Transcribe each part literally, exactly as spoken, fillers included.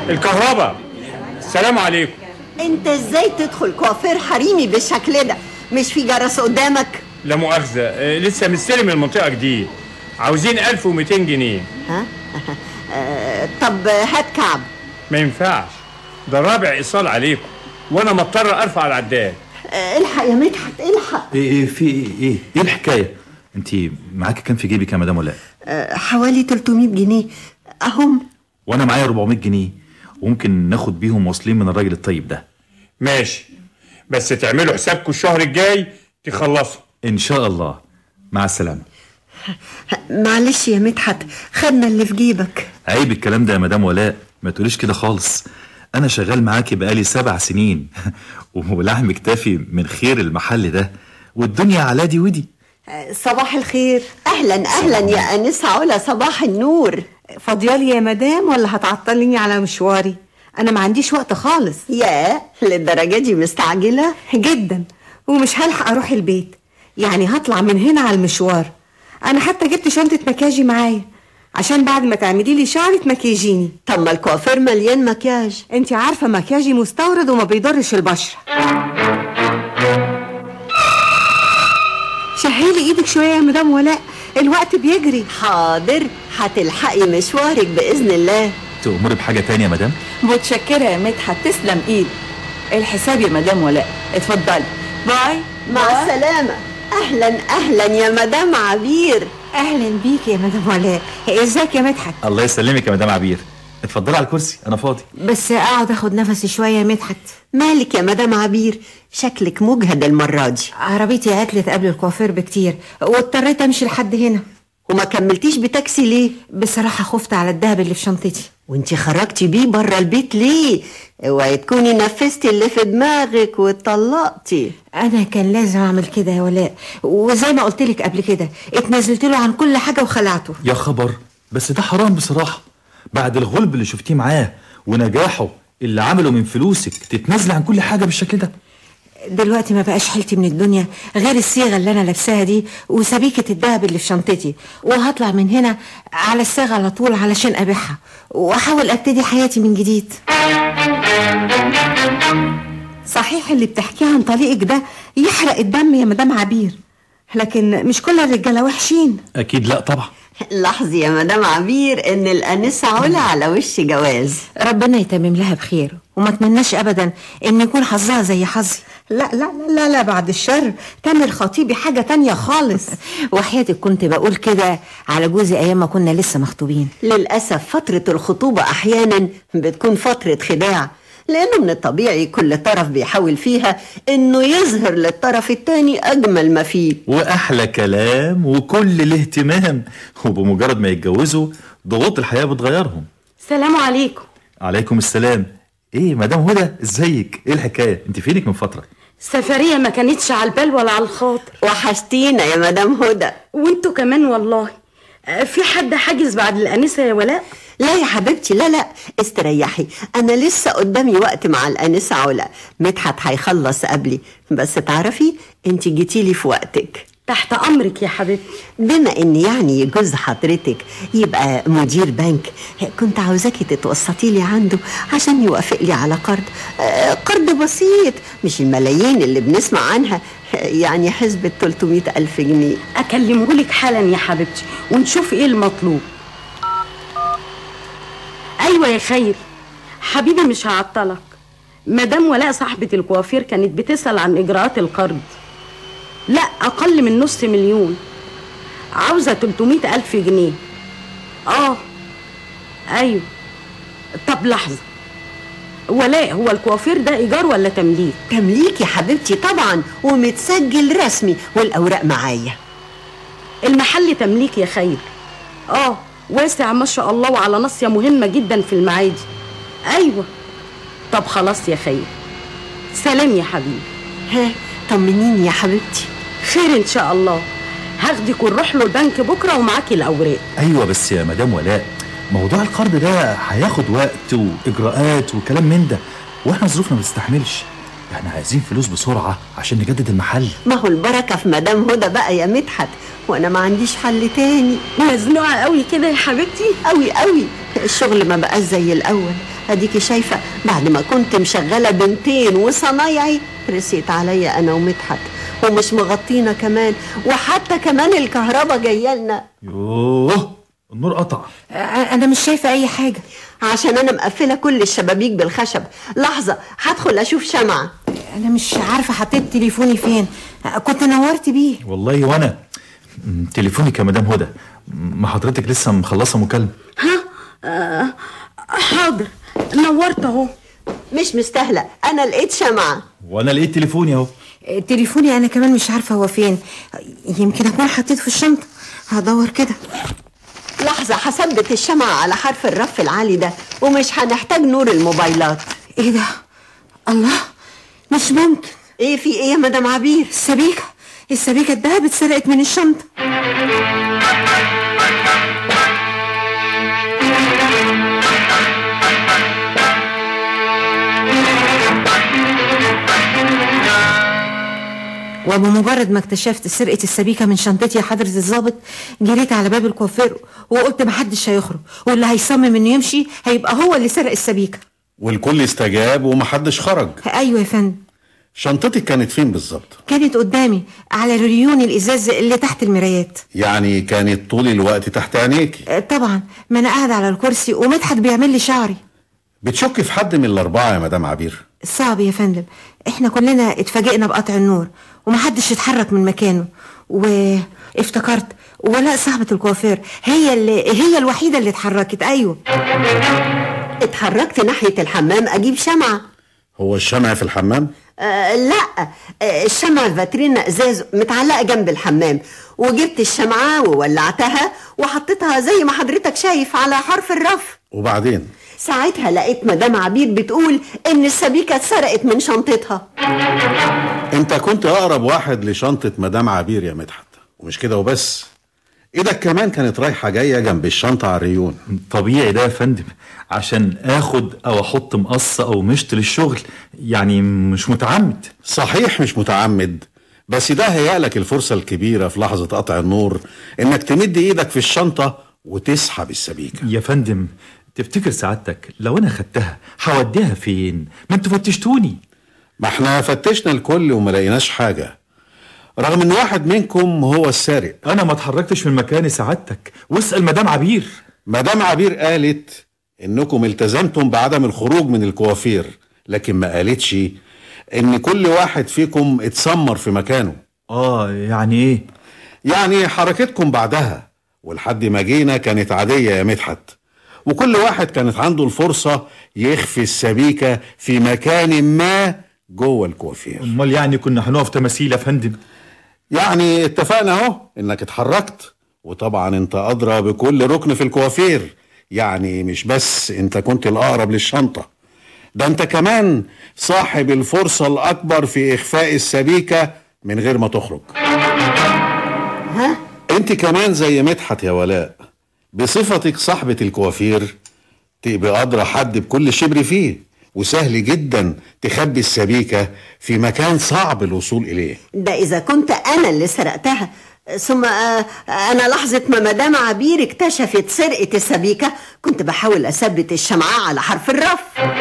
الكهرباء. السلام عليكم. انت ازاي تدخل كوافير حريمي بالشكل ده؟ مش في جرس قدامك؟ لا مؤاخذة، آه لسه مستلم المنطقة جديد، عاوزين ألف ومئتين جنيه. ها؟ آه طب هات كعب. ما ينفعش، ده رابع إيصال عليكم وأنا مضطر أرفع العداد. آه الحق يا مدحت الحق. ايه ايه في ايه ايه ايه الحكاية؟ انت معاكي كام في جيبك يا مدام ولاء؟ آه حوالي تلتمية جنيه اهم. وانا معايا أربعمية جنيه، وممكن ناخد بيهم واصلين من الراجل الطيب ده. ماشي، بس تعملوا حسابكم الشهر الجاي تخلصوا ان شاء الله. مع السلامة. معلش يا مدحت، خدنا اللي في جيبك. عيب الكلام ده يا مدام ولاء، ما تقوليش كده خالص. انا شغال معاكي بقالي سبع سنين ولحم كتافي من خير المحل ده، والدنيا على دي ودي. صباح الخير. اهلا اهلا يا انسه علا، صباح النور. فاضيالي يا مدام ولا هتعطليني على مشواري؟ انا ما عنديش وقت خالص. يا للدرجه دي مستعجله؟ جدا، ومش هلحق اروح البيت، يعني هطلع من هنا على المشوار. انا حتى جبت شنطه مكياجي معايا عشان بعد ما تعملي لي شعري تمكيجيني. طب ما الكوافير مليان مكياج. انت عارفه مكياجي مستورد وما بيضرش البشره. شهيلي ايدك شويه يا مدام ولاء، الوقت بيجري. حاضر، هتلحقي مشوارك باذن الله. تأمري بحاجه تانية يا مدام؟ متشكره يا مدحت، تسلم ايد. الحساب يا مدام ولاء، اتفضلي. باي. مع باي. السلامه. اهلا اهلا يا مدام عبير. اهلا بيك يا مدام ولاء، ازيك يا مدحت؟ الله يسلمك يا مدام عبير، اتفضلي على الكرسي انا فاضي. بس اقعد اخد نفسي شويه يا مدحت. مالك يا مدام عبير؟ شكلك مجهد المره دي. عربيتي عطلت قبل الكوافير بكتير واضطريت امشي لحد هنا. وما كملتيش بتاكسي ليه؟ بصراحه خفت على الدهب اللي في شنطتي. وانتي خرجتي بيه بره البيت ليه؟ اوعي تكوني نفذتي اللي في دماغك واتطلقتي. انا كان لازم اعمل كده يا ولاء، وزي ما قلت لك قبل كده اتنازلت له عن كل حاجه وخلعته. يا خبر، بس ده حرام بصراحه. بعد الغلب اللي شفتيه معاه ونجاحه اللي عمله من فلوسك تتنازلي عن كل حاجه بالشكل ده؟ دلوقتي ما بقاش حيلتي من الدنيا غير الصيغه اللي انا لابساها دي وسبيكه الدهب اللي في شنطتي، وهطلع من هنا على الصاغه على طول علشان ابيعها واحاول ابتدي حياتي من جديد. صحيح اللي بتحكيه عن طليقك ده يحرق الدم يا مدام عبير، لكن مش كل الرجاله وحشين. اكيد لا طبعا. لاحظي يا مدام عبير ان الانسه علا على وش جواز. ربنا يتمم لها بخير، وما اتمناش ابدا ان يكون حظها زي حظي. لا لا لا لا بعد الشر، تامر خطيبي حاجه تانية خالص. وحياتك كنت بقول كده على جوزي ايام ما كنا لسه مخطوبين. للاسف فتره الخطوبه احيانا بتكون فتره خداع، لانه من الطبيعي كل طرف بيحاول فيها انه يظهر للطرف التاني اجمل ما فيه واحلى كلام وكل الاهتمام، وبمجرد ما يتجوزوا ضغوط الحياه بتغيرهم. السلام عليكم. عليكم السلام. ايه مدام هدى، ازيك؟ ايه الحكايه؟ انت فينك من فتره؟ السفريه ما كانتش على البال ولا على الخاطر. وحشتينا يا مدام هدى. وانتوا كمان والله. في حد حاجز بعد الانسه يا ولاء؟ لا يا حبيبتي، لا لا استريحي، انا لسه قدامي وقت مع الانسه علا. مدحت هيخلص قبلي، بس تعرفي انت جيتيلي في وقتك. تحت امرك يا حبيبتي. بما ان يعني جوز حضرتك يبقى مدير بنك، كنت عاوزاكي تتوسطي لي عنده عشان يوافق لي على قرض، قرض بسيط مش الملايين اللي بنسمع عنها، يعني حسبة ثلاثمية ألف جنيه. اكلمه لك حالا يا حبيبتي ونشوف ايه المطلوب. ايوه يا خير حبيبي، مش هعطلك. مدام ولاء صاحبة الكوافير كانت بتسأل عن اجراءات القرض. لا اقل من نص مليون، عاوزة ثلاثمية ألف جنيه. اه ايوه. طب لحظة، ولاء هو الكوافير ده ايجار ولا تمليك؟ تمليك يا حبيبتي طبعا، ومتسجل رسمي والاوراق معايا. المحل تمليك يا خير. اه واسع ما شاء الله، وعلى ناصية مهمة جدا في المعادي. ايوه. طب خلاص يا خير، سلام يا حبيبي. ها طمنيني يا حبيبتي. خير ان شاء الله. هاخدك ونروح له البنك بكره ومعاكي الاوراق. ايوه بس يا مدام ولاء، موضوع القرض ده هياخد وقت واجراءات وكلام من ده، واحنا ظروفنا ما تستحملش. احنا عايزين فلوس بسرعه عشان نجدد المحل. ما هو البركه في مدام هدى بقى يا مدحت، وانا ما عنديش حل تاني. مزنوقه قوي كده يا حبيبتي؟ قوي قوي، الشغل ما بقاش زي الاول، اديكي شايفه بعد ما كنت مشغله بنتين وصنايعي رسيت عليا انا ومدحت، ومش مغطينا كمان، وحتى كمان الكهرباء جايه لنا. يوه النور قطع. انا مش شايفه اي حاجه عشان انا مقفله كل الشبابيك بالخشب. لحظه هدخل اشوف شمعه. انا مش عارفه حطيت تليفوني فين، كنت نورت بيه. والله وانا تليفونك يا مدام هدى، ما حضرتك لسه مخلصه مكالمه؟ ها آه حاضر نورت اهو. مش مستاهله، انا لقيت شمعه. وانا لقيت تليفوني اهو. تليفوني انا كمان مش عارفه هو فين، يمكن اكون حطيته في الشنطه. هدور كده. لحظه هثبت الشمعه على حرف الرف العالي ده، ومش هنحتاج نور الموبايلات. ايه ده؟ الله، مش ممكن. ايه في ايه يا مدام عبير؟ السبيكه السبيكه الدهب اتسرقت من الشنطه. وبمجرد ما اكتشفت سرقة السبيكة من شنطتي يا حضرة الضابط، جريت على باب الكوافير وقلت محدش هيخرج، واللي هيصمم انه يمشي هيبقى هو اللي سرق السبيكة. والكل استجاب ومحدش خرج. ايوه يا فندم. شنطتك كانت فين بالظبط؟ كانت قدامي على ريون الازاز اللي تحت المرايات. يعني كانت طول الوقت تحت عينيكي؟ أه طبعا، ما انا قاعد على الكرسي ومدحت بيعمل لي شعري. بتشك في حد من الاربعه يا مدام عبير؟ صعب يا فندم، احنا كلنا اتفاجئنا بقطع النور ومحدش اتحرك من مكانه، وافتكرت ولاء صاحبة الكوافير هي اللي هي الوحيدة اللي اتحركت. ايوه اتحركت ناحية الحمام اجيب شمعة. هو الشمع في الحمام؟ آه لا، آه الشمعة الفاترينا ازاز متعلقة جنب الحمام، وجبت الشمعة وولعتها وحطيتها زي ما حضرتك شايف على حرف الرف. وبعدين؟ ساعتها لقيت مدام عبير بتقول ان السبيكة اتسرقت من شنطتها. انت كنت اقرب واحد لشنطة مدام عبير يا مدحت، ومش كده وبس، ايدك كمان كانت رايحة جاية جنب الشنطة على الريون. طبيعي ده يا فندم، عشان اخد او احط مقص او مشط للشغل، يعني مش متعمد. صحيح مش متعمد، بس ده هيألك الفرصة الكبيرة في لحظة قطع النور انك تمد ايدك في الشنطة وتسحب السبيكة. يا فندم تفتكر سعادتك لو انا خدتها هوديها فين؟ ما انتوا فتشتوني. ما احنا فتشنا الكل وما لقيناش حاجة، رغم ان واحد منكم هو السارق. انا ما اتحركتش من مكاني سعادتك، واسأل مدام عبير. مدام عبير قالت انكم التزمتم بعدم الخروج من الكوافير، لكن ما قالتش ان كل واحد فيكم اتسمر في مكانه. اه يعني ايه؟ يعني حركتكم بعدها ولحد ما جينا كانت عادية يا مدحت، وكل واحد كانت عنده الفرصة يخفي السبيكة في مكان ما جوه الكوافير. امال يعني كنا هنقف تماثيل يا فندم؟ يعني اتفقنا اهو انك اتحركت، وطبعا انت ادرى بكل ركن في الكوافير، يعني مش بس انت كنت الاقرب للشنطة، ده انت كمان صاحب الفرصة الاكبر في اخفاء السبيكة من غير ما تخرج. ها؟ انت كمان زي مدحت يا ولاء، بصفتك صاحبة الكوافير تبقى أدرى حد بكل شبر فيه، وسهل جدا تخبي السبيكة في مكان صعب الوصول إليه. ده إذا كنت أنا اللي سرقتها. ثم آه أنا لحظة ما مدام عبير اكتشفت سرقة السبيكة كنت بحاول أثبت الشمعة على حرف الرف.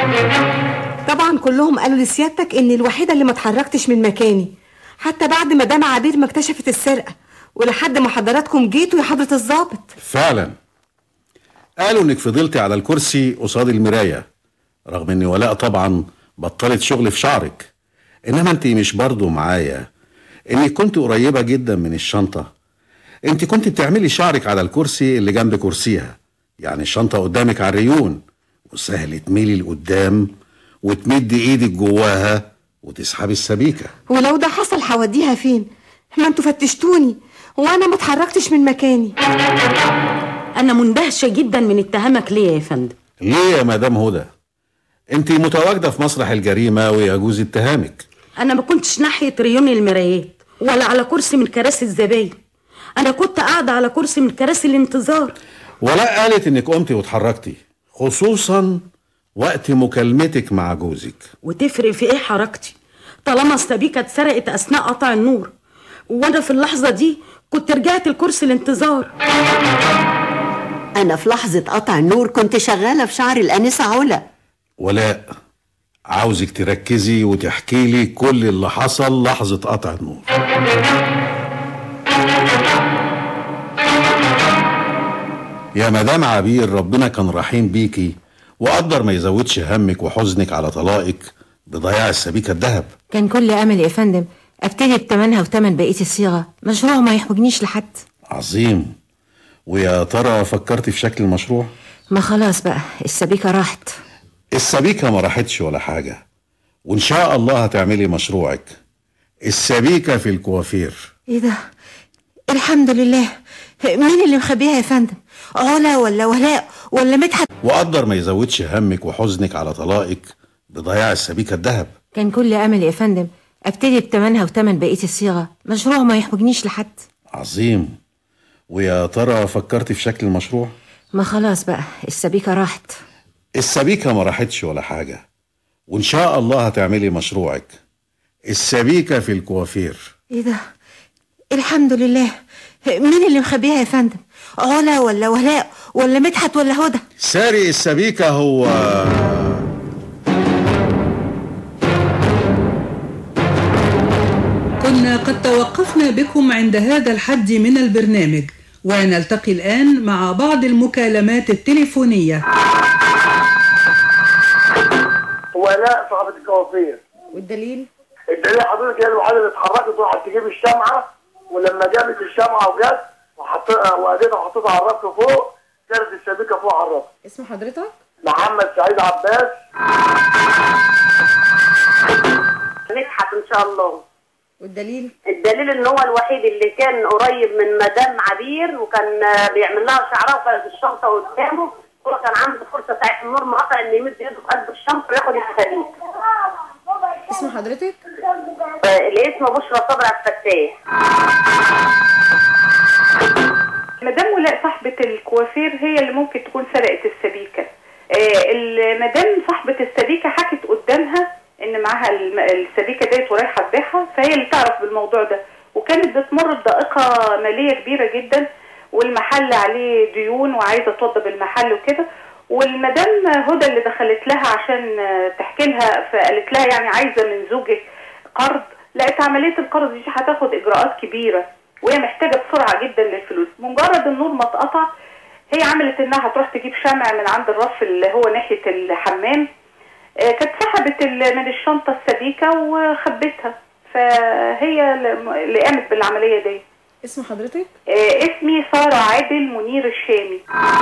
طبعا كلهم قالوا لسيادتك إني الوحيدة اللي ما اتحركتش من مكاني، حتى بعد مدام عبير ما اكتشفت السرقة، ولحد ما حضراتكم جيتوا يا حضرة الضابط. فعلا قالوا انك فضلتي على الكرسي قصاد المراية، رغم ان ولاء طبعا بطلت شغل في شعرك، انما انت مش برضو معايا انك كنت قريبة جدا من الشنطة. انت كنت بتعملي شعرك على الكرسي اللي جنب كرسيها، يعني الشنطة قدامك على الريون، وسهل تميلي لقدام وتمدي ايدك جواها وتسحبي السبيكة. ولو ده حصل هوديها فين؟ ما انتوا فتشتوني وانا ما اتحركتش من مكاني. انا مندهشه جدا من اتهامك ليه يا فندم. ليه يا مدام هدى؟ انت متواجده في مسرح الجريمه ويجوز اتهامك. انا ما كنتش ناحيه ريون المرايات ولا على كرسي من كراسي الزباين، انا كنت قاعده على كرسي من كراسي الانتظار. ولا قالت انك قمتي واتحركتي، خصوصا وقت مكالمتك مع جوزك. وتفرق في ايه حركتي طالما السبيكه اتسرقت اثناء قطع النور، وانا في اللحظه دي كنت رجعت الكرسي الانتظار. أنا في لحظة قطع النور كنت شغالة في شعر الأنسة علا. ولاء، عاوزك تركزي وتحكي لي كل اللي حصل لحظة قطع النور. يا مدام عبير، ربنا كان رحيم بيكي وقدر ما يزودش همك وحزنك على طلاقك بضياع السبيكة الذهب. كان كل امل يا فندم ابتدي بتمنها وتمن بقية الصيغة، مشروع ما يحوجنيش لحد. عظيم. ويا ترى فكرتي في شكل المشروع؟ ما خلاص بقى السبيكة راحت. السبيكة ما راحتش ولا حاجة، وإن شاء الله هتعملي مشروعك. السبيكة في الكوافير. ايه ده؟ الحمد لله. مين اللي مخبيها يا فندم؟ علا ولا ولاء ولا مدحت؟ وقدر ما يزودش همك وحزنك على طلاقك بضياع السبيكة الذهب. كان كل امل يا فندم ابتدي بتمنها وتمن بقية الصيغة، مشروع ما يحوجنيش لحد. عظيم. ويا ترى فكرتي في شكل المشروع؟ ما خلاص بقى السبيكة راحت. السبيكة ما راحتش ولا حاجة، وإن شاء الله هتعملي مشروعك. السبيكة في الكوافير. ايه ده؟ الحمد لله. مين اللي مخبيها يا فندم؟ علا ولا ولاء ولا مدحت ولا هدى؟ سارق السبيكة هو كنا قد توقفنا بكم عند هذا الحد من البرنامج، ونلتقي الآن مع بعض المكالمات التليفونية. ولاء صاحبة الكوافير. والدليل؟ الدليل حضرتك هي الوحيدة اللي اتحركت وراحت تجيب الشمعة، ولما جابت الشمعة وجت وحطيتها واديتها وحطيتها على الرف فوق، كانت السبيكة فوق على الرف. اسم حضرتك؟ محمد سعيد عباس. مدحت ان شاء الله. والدليل؟ الدليل ان هو الوحيد اللي كان قريب من مدام عبير، وكان بيعمل لها شعرها وكانت الشنطه قدامه، هو كان عنده فرصه ساعه النور مقطع ان يمد ايده في قلب الشنطه وياخد السبيك. اسم حضرتك؟ الاسم بشرى صبري عبد الفتاح. مدام ولاء صاحبة الكوافير هي اللي ممكن تكون سرقت السبيكة. المدام صاحبة السبيكة حكت قدامها ان معاها السبيكة ديت ورايحة تبيعها، فهي اللي تعرف بالموضوع ده، وكانت بتمر بضائقة مالية كبيرة جدا، والمحل عليه ديون وعايزة توضب المحل وكده، والمدام هدى اللي دخلت لها عشان تحكي لها، فقالت لها يعني عايزة من زوجك قرض، لقيت عملية القرض دي هتاخد اجراءات كبيرة وهي محتاجة بسرعة جدا للفلوس. مجرد النور ما اتقطع هي عملت انها هتروح تجيب شمع من عند الرف اللي هو ناحية الحمام، كانت سحبت من الشنطة السبيكة وخبتها، فهي اللي قامت بالعملية دي. اسم حضرتك؟ اسمي سارة عادل منير الشامي.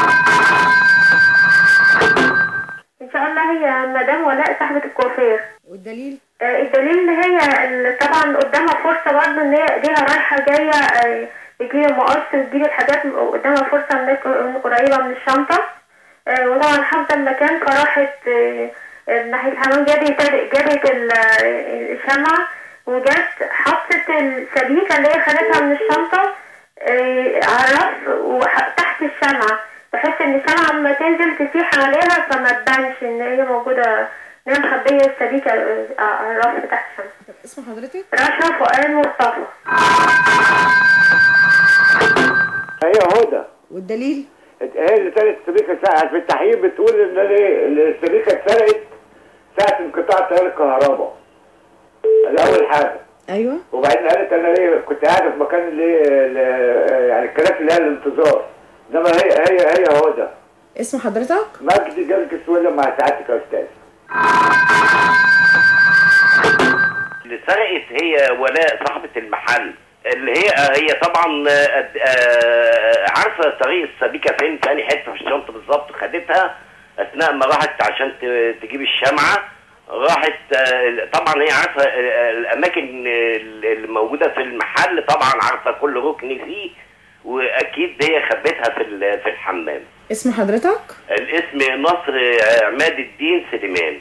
ان شاء الله هي مدام ولاء صاحبة الكوافير. والدليل؟ الدليل ان هي طبعا قدامها فرصة برضه ان هي ايديها رايحة جاية تجيب مقص تجيب الحاجات، قدامها فرصة ان قريبة من الشنطة، وطبعا حافظة المكان فراحت ناحية الحمام، جابت جابت الشمعة وجت حطت السبيكة اللي هي خدتها من الشنطة على الرف وتحت الشمعة، بحيث ان الشمعة لما تنزل تسيح عليها فما تبانش ان هي موجودة، ان هي مخبية السبيكة على الرف تحت الشمعة. اسم حضرتك؟ رشا فؤاد مصطفى. هي هدى. والدليل؟ هي اللي سرقت السبيكة ساعة في التحقيق، بتقول ان السبيكة اتسرقت ساعة انقطاع تيار الكهرباء. الأول حاجة. أيوه. وبعدين قالت أنا ليه كنت قاعدة في مكان اللي يعني الكراسي اللي هي الانتظار، إنما هي هي هي هدى. اسم حضرتك؟ مجدي جلك السويلة مع سعادتك يا أستاذ. اللي سرقت هي ولاء صاحبة المحل، اللي هي هي طبعا عارفة طريق السبيكة فين، في أنهي حتة في الشنطة بالظبط، خدتها أثناء ما راحت عشان تجيب الشمعة، راحت طبعا هي عارفه الاماكن اللي موجوده في المحل، طبعا عارفه كل ركن فيه، واكيد هي خبتها في في الحمام. اسم حضرتك؟ الاسم نصر عماد الدين سليمان.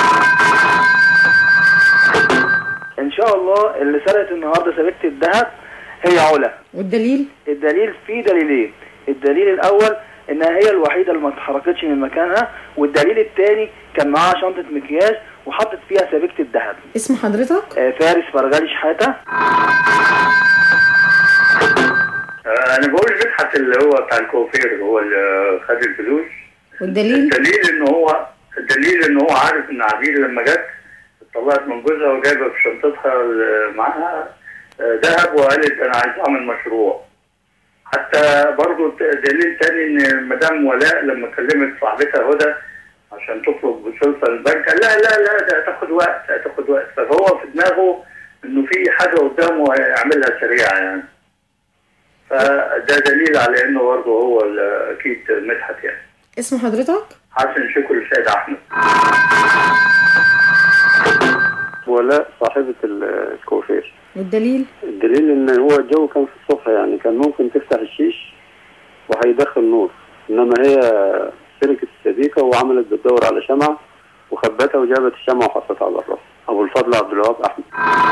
ان شاء الله اللي سرقت النهارده سبيكة الذهب هي علا. والدليل؟ الدليل فيه دليلين، الدليل الاول انها هي الوحيده اللي ما اتحركتش من مكانها، والدليل الثاني كان معاها شنطه مكياج وحطت فيها سبيكة الذهب. اسم حضرتك؟ آه فارس فرغالي شحاته. آه انا بقول مدحت اللي هو بتاع الكوافير هو اللي خد الفلوس. والدليل؟ الدليل ان هو الدليل ان هو عارف ان عبير لما جت طلعت من جوزها وجايبه في شنطتها معاها ذهب وقالت انا عايز اعمل مشروع. حتى برضه دليل تاني ان مدام ولاء لما كلمت صاحبتها هدى عشان تطلب سلطه البنك قال لا لا لا ده هتاخد وقت هتاخد وقت، فهو في دماغه انه في حاجه قدامه هيعملها سريعه يعني. فده دليل على انه برضه هو اكيد مدحت يعني. اسم حضرتك؟ حسن شكر السيد احمد. ولاء صاحبة الكوافير. والدليل؟ الدليل ان هو الجو كان في الصبح يعني كان ممكن تفتح الشيش وهيدخل نور، انما هي شركة السبيكة وعملت بتدور على شمعة وخبتها وجابت الشمعة وحطتها على الرف. ابو الفضل عبد الوهاب احمد.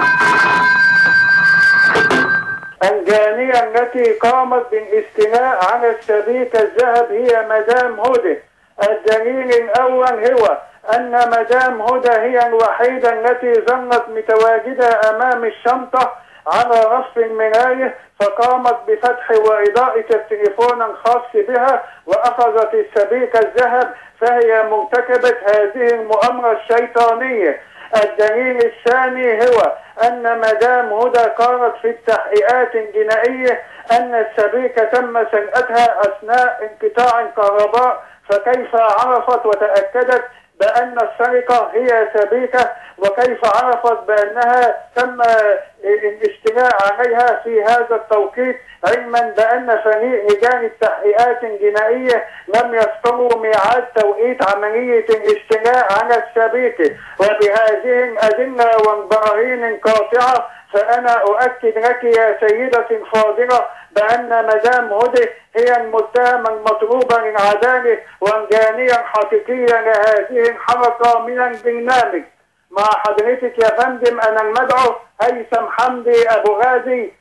الجانية التي قامت بالاستيلاء على السبيكة الذهب هي مدام هدى. الدليل الأول هو أن مدام هدى هي الوحيدة التي ظلت متواجدة أمام الشنطة على رف المراية، فقامت بفتح وإضاءة التليفون الخاص بها وأخذت السبيكة الذهب، فهي مرتكبة هذه المؤامرة الشيطانية. الدليل الثاني هو أن مدام هدى قالت في التحقيقات الجنائية أن السبيكة تم سرقتها أثناء انقطاع الكهرباء، فكيف عرفت وتأكدت بأن السرقة هي سبيكة، وكيف عرفت بأنها تم الاستيلاء عليها في هذا التوقيت، علما بأن فريق لجان التحقيقات الجنائية لم يذكروا ميعاد توقيت عملية الاستيلاء على السبيكة. وبهذه الأدلة والبراهين القاطعة فأنا أؤكد لك يا سيدتي الفاضلة بأن مدام هدى هي المتهمة المطلوبة للعدالة والجانية الحقيقية لهذه الحركة من البرنامج. مع حضرتك يا فندم أنا المدعو هيثم حمدي أبو غازي.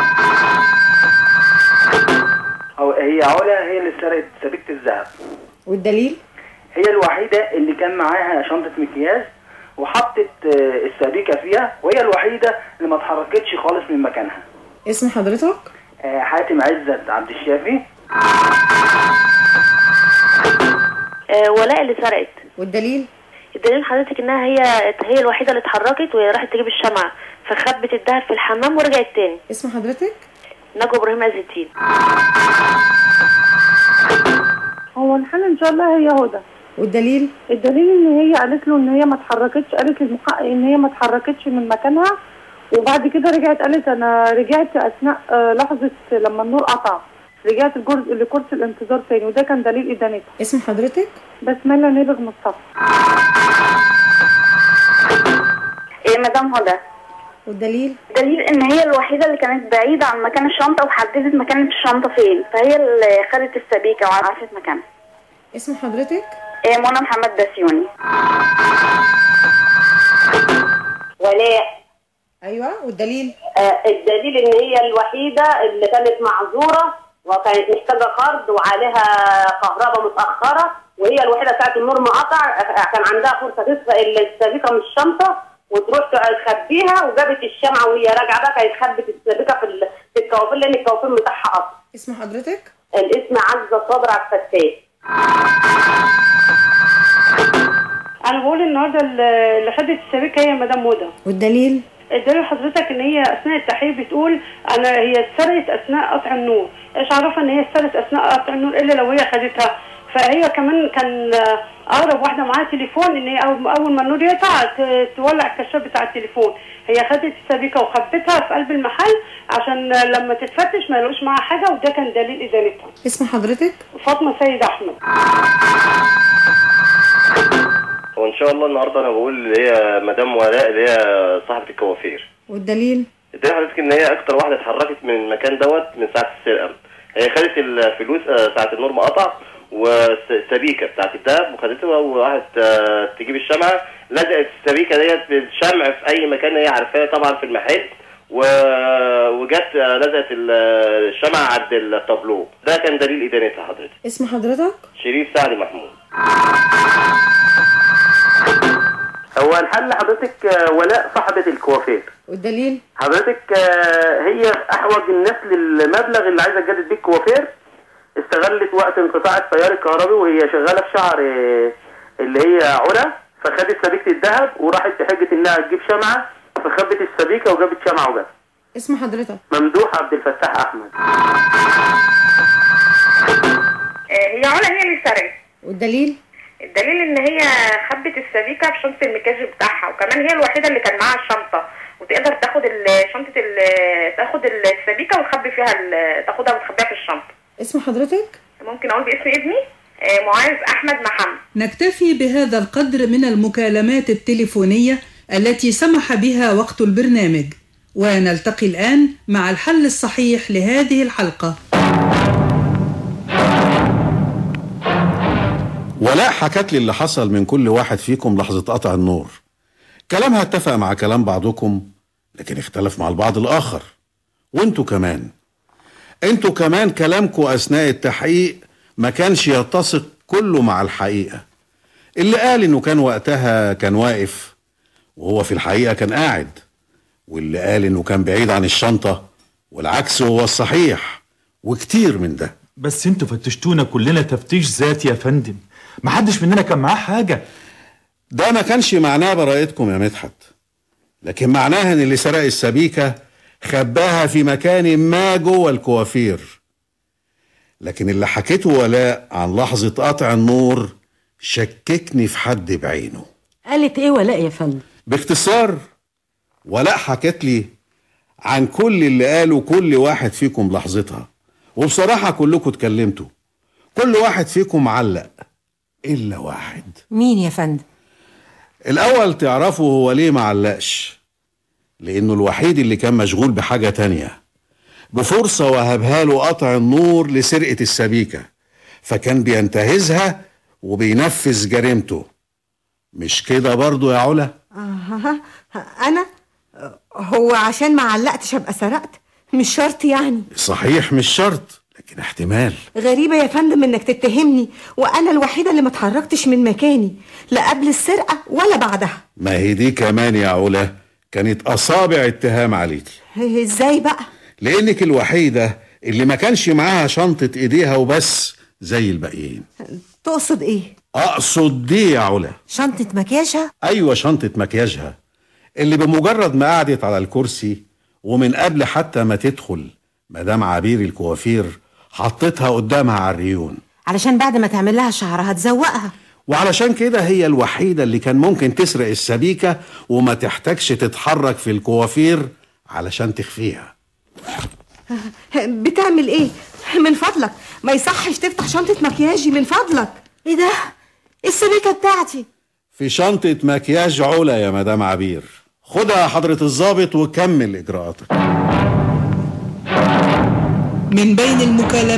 هي علا هي اللي سرقت سبيكة الذهب. والدليل؟ هي الوحيدة اللي كان معاها شنطة مكياج وحطت السبيكة فيها، وهي الوحيدة اللي ما اتحركتش خالص من مكانها. اسم حضرتك؟ حاتم عزت عبد الشافي. آه ولاء اللي سرقت. والدليل؟ الدليل حضرتك انها هي هي الوحيده اللي اتحركت وهي راحت تجيب الشمعه فخبت الدهب في الحمام ورجعت تاني. اسم حضرتك؟ نجوى ابراهيم عز الدين. هو الحل ان شاء الله هي هدى. والدليل؟ الدليل ان هي قالت له ان هي ما اتحركتش، قالت للمحقق ان هي ما اتحركتش من مكانها، وبعد كده رجعت قالت انا رجعت اثناء لحظه لما النور قطع، رجعت الجزء لكرسي الانتظار تاني، وده كان دليل ادانتها. اسم حضرتك؟ بسمله نابغ مصطفى. ايه مدام هدى. والدليل؟ الدليل ان هي الوحيده اللي كانت بعيده عن مكان الشنطه وحددت مكان الشنطه فين، فهي اللي خدت السبيكه وعرفت مكانها. اسم حضرتك؟ ايه منى محمد بسيوني. ولاء. ايوه. والدليل؟ آه الدليل ان هي الوحيده اللي كانت معذوره وكانت محتاجه قرض وعليها كهرباء متاخره، وهي الوحيده ساعه النور ما قطع كان عندها فرصه تسرق السبيكه من الشنطه وتروح تخبيها، وجابت الشمعه وهي راجعه بقى كانت خبت السبيكه في في الكوافير لان الكوافير بتاعها قطع. اسم حضرتك؟ الاسم عزه صابر عبد الفتاح. انا بقول النهارده اللي خدت السبيكه هي مدام هدى. والدليل؟ الدليل حضرتك ان هي اثناء التحقيق بتقول انا هي اتسرقت اثناء قطع النور. ايش عرفها ان هي اتسرقت اثناء قطع النور الا لو هي خدتها؟ فهي كمان كان اقرب واحده معاها تليفون ان هي اول ما النور يقطع تولع الكشاف بتاع التليفون. هي خدت السبيكه وخبتها في قلب المحل عشان لما تتفتش ما يلاقوش معاها حاجه، وده كان دليل ادانتها. اسم حضرتك؟ فاطمه سيد احمد. وان شاء الله النهارده انا بقول اللي هي مدام ولاء اللي هي صاحبه الكوافير. والدليل؟ الدليل حضرتك ان هي اكتر واحده اتحركت من المكان دوت من ساعه السرقه. هي خدت الفلوس ساعه النور ما قطع والسبيكه بتاعت الدهب وخدتها وراحت تجيب الشمعه، لزقت السبيكه ديت بالشمع في اي مكان هي عارفاه طبعا في المحل، وجت لزقت الشمعه عند الطابلوه. ده كان دليل ادانتها حضرتك. اسم حضرتك؟ شريف سعد محمود. هو الحل حضرتك ولاء صاحبة الكوافير. والدليل؟ حضرتك هي احوج الناس للمبلغ اللي عايزه تجدد بيه الكوافير، استغلت وقت انقطاع التيار الكهربي وهي شغاله في شعر اللي هي علا، فخدت سبيكه الذهب وراحت بحجه انها تجيب شمعه، فخبت السبيكه وجابت شمعه وجت. اسم حضرتك؟ ممدوح عبد الفتاح احمد. هي علا هي اللي سرقت. والدليل؟ الدليل ان هي خبت السبيكه في شنطه المكياج بتاعها، وكمان هي الوحيده اللي كان معاها الشنطه وتقدر تاخد شنطه تاخد السبيكه وتخبي فيها تاخدها وتخبيها في الشنطه. اسم حضرتك؟ ممكن اقول باسم ابني؟ معاذ احمد محمد. نكتفي بهذا القدر من المكالمات التليفونيه التي سمح بها وقت البرنامج، ونلتقي الآن مع الحل الصحيح لهذه الحلقة. ولاء حكت لي اللي حصل من كل واحد فيكم لحظة قطع النور. كلامها اتفق مع كلام بعضكم، لكن اختلف مع البعض الآخر. وانتوا كمان انتوا كمان كلامكم أثناء التحقيق ما كانش يتسق كله مع الحقيقة. اللي قال انه كان وقتها كان واقف وهو في الحقيقة كان قاعد، واللي قال انه كان بعيد عن الشنطة والعكس هو الصحيح، وكتير من ده. بس انتوا فتشتونا كلنا تفتيش ذاتي يا فندم، محدش مننا كان معاه حاجة. ده ما كانش معناه براءتكم يا مدحت، لكن معناها ان اللي سرق السبيكة خباها في مكان ما جوه الكوافير. لكن اللي حكيته ولاء عن لحظة قطع النور شككني في حد بعينه. قالت ايه ولاء يا فندم؟ باختصار، ولاء حكت لي عن كل اللي قاله كل واحد فيكم لحظتها، وبصراحة كلكم اتكلمتوا، كل واحد فيكم علق إلا واحد. مين يا فندم؟ الأول تعرفوا هو ليه ما علقش؟ لأنه الوحيد اللي كان مشغول بحاجة تانية، بفرصة وهبها له قطع النور لسرقة السبيكة، فكان بينتهزها وبينفذ جريمته. مش كده برضو يا علا؟ آه أنا؟ هو عشان ما علقتش أبقى سرقت؟ مش شرط يعني. صحيح مش شرط، لكن احتمال. غريبة يا فندم إنك تتهمني وأنا الوحيدة اللي ما اتحركتش من مكاني، لا قبل السرقة ولا بعدها. ما هي دي كمان يا علا كانت أصابع اتهام عليكي. إزاي بقى؟ لأنك الوحيدة اللي ما كانش معاها شنطة إيديها وبس زي الباقيين. تقصد إيه؟ أقصد دي يا علا. شنطة مكياجها؟ أيوة شنطة مكياجها، اللي بمجرد ما قعدت على الكرسي ومن قبل حتى ما تدخل مدام عبير الكوافير حطتها قدامها على الريون، علشان بعد ما تعمل لها شعرها تزوقها. وعلشان كده هي الوحيدة اللي كان ممكن تسرق السبيكة وما تحتاجش تتحرك في الكوافير علشان تخفيها. بتعمل ايه؟ من فضلك ما يصحش تفتح شنطة مكياجي من فضلك. ايه ده؟ السبيكة بتاعتي في شنطة مكياج علا يا مدام عبير. خدها حضرة الضابط وكمل إجراءاتك. من بين المكالمات